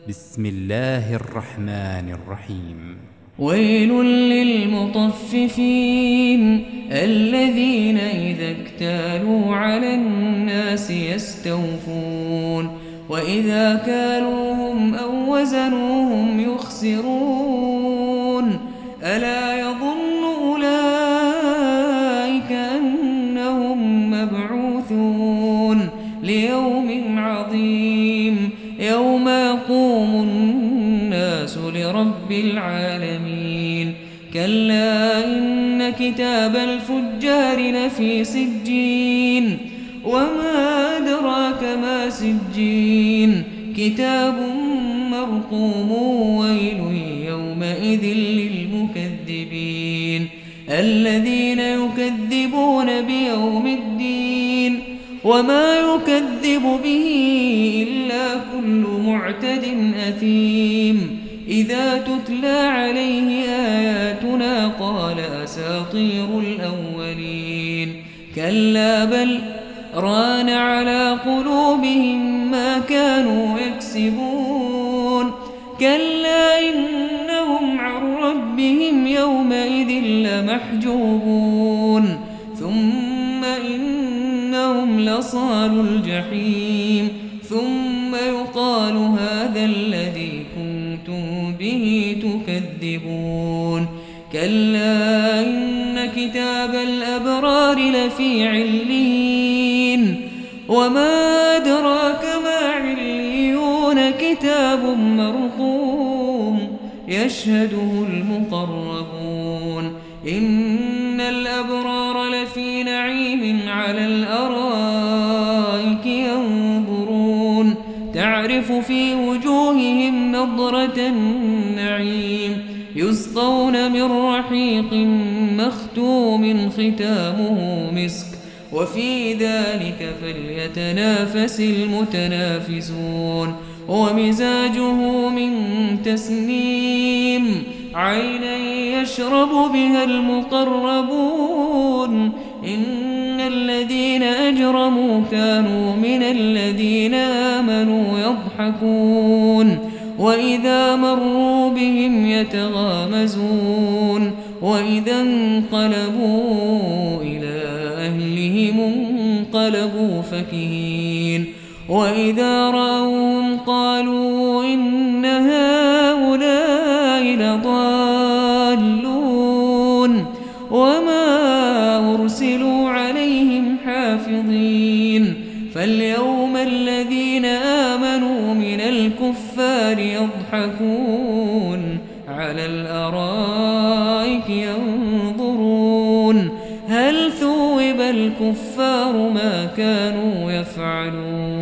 بسم الله الرحمن الرحيم. ويل للمطففين الذين إذا اكتالوا على الناس يستوفون وإذا كالوهم أو وزنوهم يخسرون ألا يظن أولئك أنهم مبعوثون ليوم عظيم يوم يقوم الناس لرب العالمين. كلا إن كتاب الفجار لفي سجين وما أدراك ما سجين كتاب مرقوم ويل يومئذ للمكذبين الذين يكذبون بيوم الدين وما يكذب به إلا كل معتد أثيم إذا تتلى عليه آياتنا قال أساطير الأولين كلا بل ران على قلوبهم ما كانوا يكسبون كلا إنهم عن ربهم يومئذ لمحجوبون ثم إنهم لصالوا الجحيم ثم يقال هذا الذي كنتم به تكذبون. كلا إن كتاب الأبرار لفي عليين وما أدراك ما عليون كتاب مرقوم يشهده المقربون إن الأبرار لفي نعيم على الأرائك ينظرون تعرف في وجوههم نضرة النعيم يسقون من رحيق مختوم ختامه مسك وفي ذلك فليتنافس المتنافسون ومزاجه من تسنيم عينا يشرب بها المقربون إن الذين أجرموا كانوا من الذين آمنوا يضحكون وإذا مروا بهم يتغامزون وإذا انقلبوا إلى أهلهم انقلبوا فكهين وإذا رأوهم قالوا إن هؤلاء لضالون وما أرسلوا عليهم حافظين فاليوم الذين آمنوا من الكفار يضحكون على الأرائك ينظرون هل ثوب الكفار ما كانوا يفعلون.